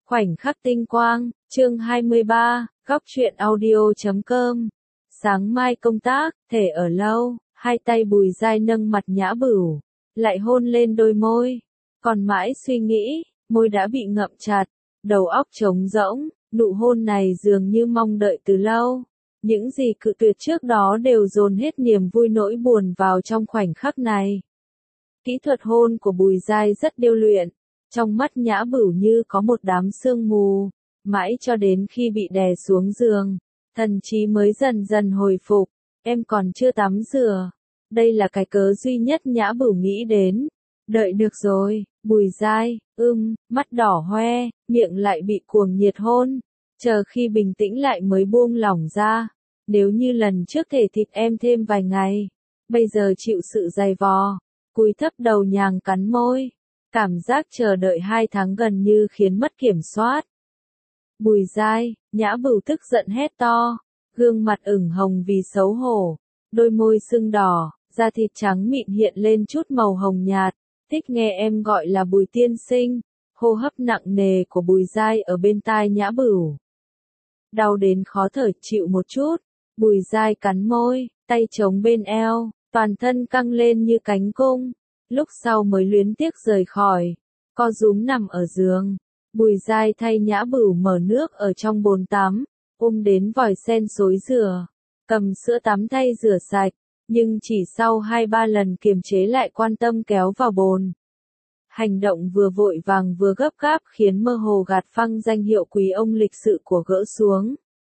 Khoảnh khắc tinh quang, chương 23, góc truyện audio.com. Sáng mai công tác, thể ở lâu, hai tay Bùi Giai nâng mặt Nhã Bửu, lại hôn lên đôi môi. Còn mãi suy nghĩ, môi đã bị ngậm chặt, đầu óc trống rỗng, nụ hôn này dường như mong đợi từ lâu. Những gì cự tuyệt trước đó đều dồn hết niềm vui nỗi buồn vào trong khoảnh khắc này. Kỹ thuật hôn của Bùi Giai rất điêu luyện. Trong mắt Nhã Bửu như có một đám sương mù, mãi cho đến khi bị đè xuống giường, thần trí mới dần dần hồi phục. Em còn chưa tắm rửa. Đây là cái cớ duy nhất Nhã Bửu nghĩ đến. Đợi được rồi, Bùi Giai, mắt đỏ hoe, miệng lại bị cuồng nhiệt hôn. Chờ khi bình tĩnh lại mới buông lỏng ra. Nếu như lần trước thể thịt em thêm vài ngày, bây giờ chịu sự dày vò, cúi thấp đầu nhàng cắn môi. Cảm giác chờ đợi 2 tháng gần như khiến mất kiểm soát. Bùi Giai, Nhã Bửu tức giận hét to, gương mặt ửng hồng vì xấu hổ, đôi môi sưng đỏ, da thịt trắng mịn hiện lên chút màu hồng nhạt. Thích nghe em gọi là Bùi tiên sinh. Hô hấp nặng nề của Bùi Giai ở bên tai Nhã Bửu. Đau đến khó thở, chịu một chút. Bùi Giai cắn môi, tay chống bên eo, toàn thân căng lên như cánh cung. Lúc sau mới luyến tiếc rời khỏi, co rúm nằm ở giường. Bùi Giai thay Nhã Bửu mở nước ở trong bồn tắm, đến vòi sen xối rửa, cầm sữa tắm thay rửa sạch, nhưng chỉ sau 2-3 lần kiềm chế lại quan tâm kéo vào bồn. Hành động vừa vội vàng vừa gấp gáp khiến mơ hồ gạt phăng danh hiệu quý ông lịch sự của gỡ xuống.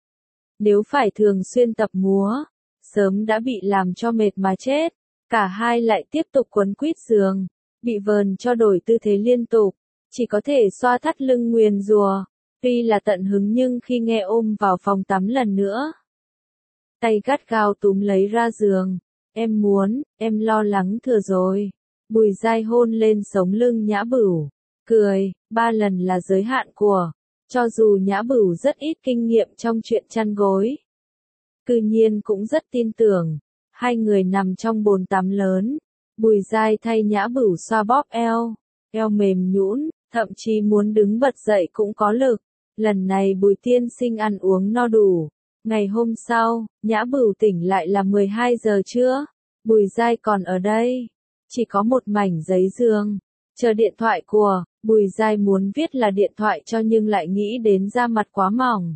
Nếu phải thường xuyên tập múa, sớm đã bị làm cho mệt mà chết. Cả hai lại tiếp tục quấn quýt giường, bị vờn cho đổi tư thế liên tục, chỉ có thể xoa thắt lưng nguyền rủa. Tuy là tận hứng nhưng khi nghe ôm vào phòng tắm lần nữa, tay gắt gao túm lấy ra giường. Em muốn, em lo lắng thừa rồi. Bùi Giai hôn lên sống lưng Nhã Bửu, cười, 3 lần là giới hạn của. Cho dù Nhã Bửu rất ít kinh nghiệm trong chuyện chăn gối, cư nhiên cũng rất tin tưởng. Hai người nằm trong bồn tắm lớn, Bùi Giai thay Nhã Bửu xoa bóp eo, eo mềm nhũn, thậm chí muốn đứng bật dậy cũng có lực. Lần này Bùi tiên sinh ăn uống no đủ. Ngày hôm sau, Nhã Bửu tỉnh lại là 12 giờ trưa, Bùi Giai còn ở đây, chỉ có một mảnh giấy giường, chờ điện thoại của. Bùi Giai muốn viết là điện thoại cho nhưng lại nghĩ đến da mặt quá mỏng.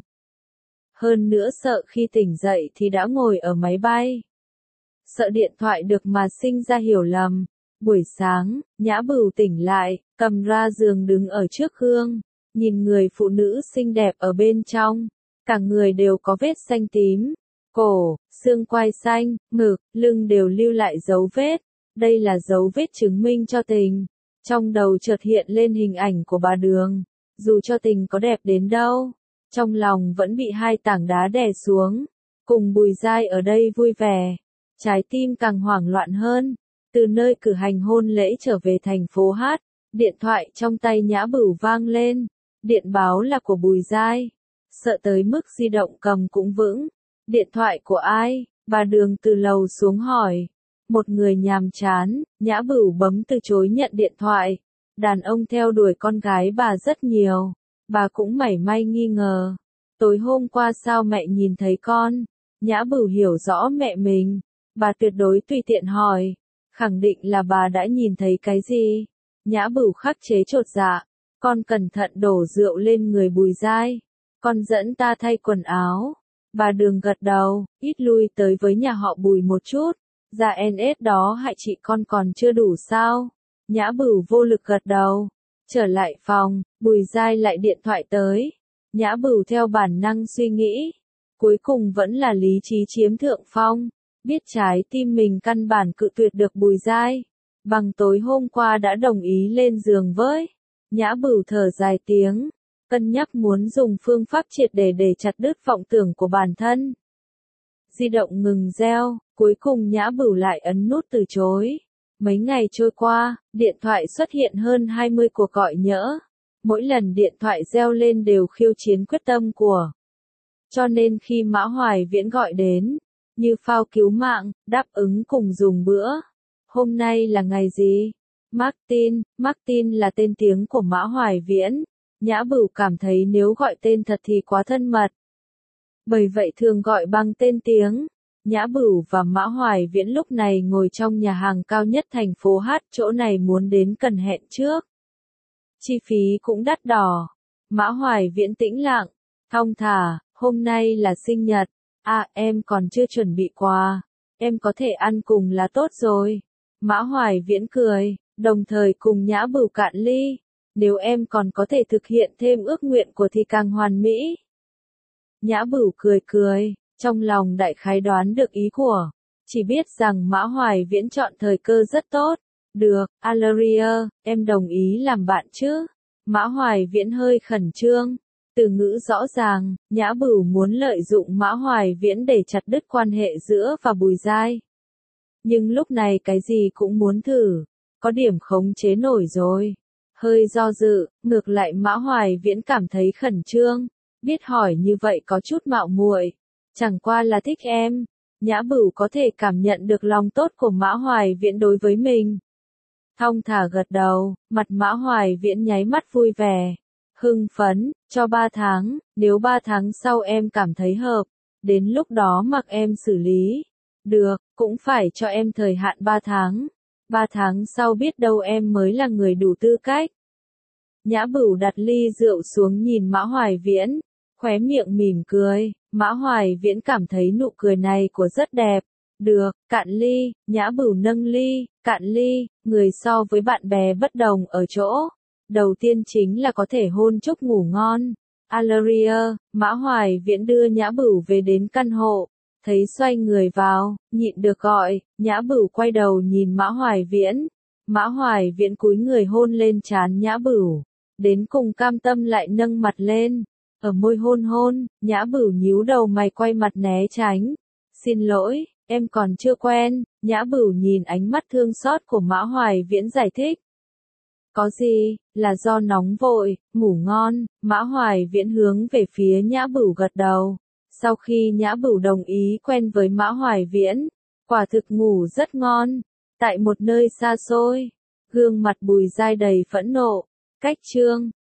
Hơn nữa sợ khi tỉnh dậy thì đã ngồi ở máy bay. Sợ điện thoại được mà sinh ra hiểu lầm. Buổi sáng, Nhã Bửu tỉnh lại, cầm ra giường đứng ở trước gương, nhìn người phụ nữ xinh đẹp ở bên trong. Cả người đều có vết xanh tím, cổ, xương quai xanh, ngực, lưng đều lưu lại dấu vết. Đây là dấu vết chứng minh cho tình. Trong đầu chợt hiện lên hình ảnh của bà Đường. Dù cho tình có đẹp đến đâu, trong lòng vẫn bị 2 tảng đá đè xuống. Cùng Bùi Giai ở đây vui vẻ, trái tim càng hoảng loạn hơn. Từ nơi cử hành hôn lễ trở về thành phố Hát, điện thoại trong tay Nhã Bửu vang lên. Điện báo là của Bùi Giai. Sợ tới mức di động cầm cũng vững. Điện thoại của ai? Bà Đường từ lầu xuống hỏi. Một người nhàm chán. Nhã Bửu bấm từ chối nhận điện thoại. Đàn ông theo đuổi con gái bà rất nhiều. Bà cũng mảy may nghi ngờ. Tối hôm qua sao mẹ nhìn thấy con? Nhã Bửu hiểu rõ mẹ mình. Bà tuyệt đối tùy tiện hỏi. Khẳng định là bà đã nhìn thấy cái gì? Nhã Bửu khắc chế chột dạ. Con cẩn thận đổ rượu lên người Bùi Giai. Con dẫn ta thay quần áo. Bà Đường gật đầu, ít lui tới với nhà họ Bùi một chút. Dạ NS đó hại chị con còn chưa đủ sao? Nhã Bửu vô lực gật đầu. Trở lại phòng, Bùi Giai lại điện thoại tới. Nhã Bửu theo bản năng suy nghĩ. Cuối cùng vẫn là lý trí chiếm thượng phong. Biết trái tim mình căn bản cự tuyệt được Bùi Giai. Bằng tối hôm qua đã đồng ý lên giường với. Nhã Bửu thở dài tiếng. Cân nhắc muốn dùng phương pháp triệt để chặt đứt vọng tưởng của bản thân. Di động ngừng reo, cuối cùng Nhã Bửu lại ấn nút từ chối. Mấy ngày trôi qua, điện thoại xuất hiện hơn 20 cuộc gọi nhỡ. Mỗi lần điện thoại reo lên đều khiêu chiến quyết tâm của. Cho nên khi Mã Hoài Viễn gọi đến, như phao cứu mạng, đáp ứng cùng dùng bữa. Hôm nay là ngày gì? Martin là tên tiếng của Mã Hoài Viễn. Nhã Bửu cảm thấy nếu gọi tên thật thì quá thân mật. Bởi vậy thường gọi bằng tên tiếng. Nhã Bửu và Mã Hoài Viễn lúc này ngồi trong nhà hàng cao nhất thành phố H, chỗ này muốn đến cần hẹn trước. Chi phí cũng đắt đỏ. Mã Hoài Viễn tĩnh lặng, thong thả, hôm nay là sinh nhật. À, em còn chưa chuẩn bị quà. Em có thể ăn cùng là tốt rồi. Mã Hoài Viễn cười, đồng thời cùng Nhã Bửu cạn ly. Nếu em còn có thể thực hiện thêm ước nguyện của thì càng hoàn mỹ. Nhã Bửu cười cười, trong lòng đại khái đoán được ý của. Chỉ biết rằng Mã Hoài Viễn chọn thời cơ rất tốt. Được, Alaria, em đồng ý làm bạn chứ? Mã Hoài Viễn hơi khẩn trương. Từ ngữ rõ ràng, Nhã Bửu muốn lợi dụng Mã Hoài Viễn để chặt đứt quan hệ giữa và Bùi Giai. Nhưng lúc này cái gì cũng muốn thử, có điểm khống chế nổi rồi. Hơi do dự, ngược lại Mã Hoài Viễn cảm thấy khẩn trương, biết hỏi như vậy có chút mạo muội. Chẳng qua là thích em. Nhã Bửu có thể cảm nhận được lòng tốt của Mã Hoài Viễn đối với mình. Thong thả gật đầu, mặt Mã Hoài Viễn nháy mắt vui vẻ. Hưng phấn, cho 3 tháng, nếu 3 tháng sau em cảm thấy hợp, đến lúc đó mặc em xử lý. Được, cũng phải cho em thời hạn 3 tháng. 3 tháng sau biết đâu em mới là người đủ tư cách. Nhã Bửu đặt ly rượu xuống nhìn Mã Hoài Viễn, khóe miệng mỉm cười. Mã Hoài Viễn cảm thấy nụ cười này của rất đẹp. Được, cạn ly. Nhã Bửu nâng ly, cạn ly. Người so với bạn bè bất đồng ở chỗ. Đầu tiên chính là có thể hôn chúc ngủ ngon. Alaria, Mã Hoài Viễn đưa Nhã Bửu về đến căn hộ. Thấy xoay người vào, nhịn được gọi. Nhã Bửu quay đầu nhìn Mã Hoài Viễn. Mã Hoài Viễn cúi người hôn lên trán Nhã Bửu. Đến cùng cam tâm lại nâng mặt lên. Ở môi hôn hôn, Nhã Bửu nhíu đầu mày quay mặt né tránh. Xin lỗi, em còn chưa quen. Nhã Bửu nhìn ánh mắt thương xót của Mã Hoài Viễn giải thích. Có gì, là do nóng vội, ngủ ngon. Mã Hoài Viễn hướng về phía Nhã Bửu gật đầu. Sau khi Nhã Bửu đồng ý quen với Mã Hoài Viễn, quả thực ngủ rất ngon. Tại một nơi xa xôi, gương mặt Bùi Giai đầy phẫn nộ. Cách chương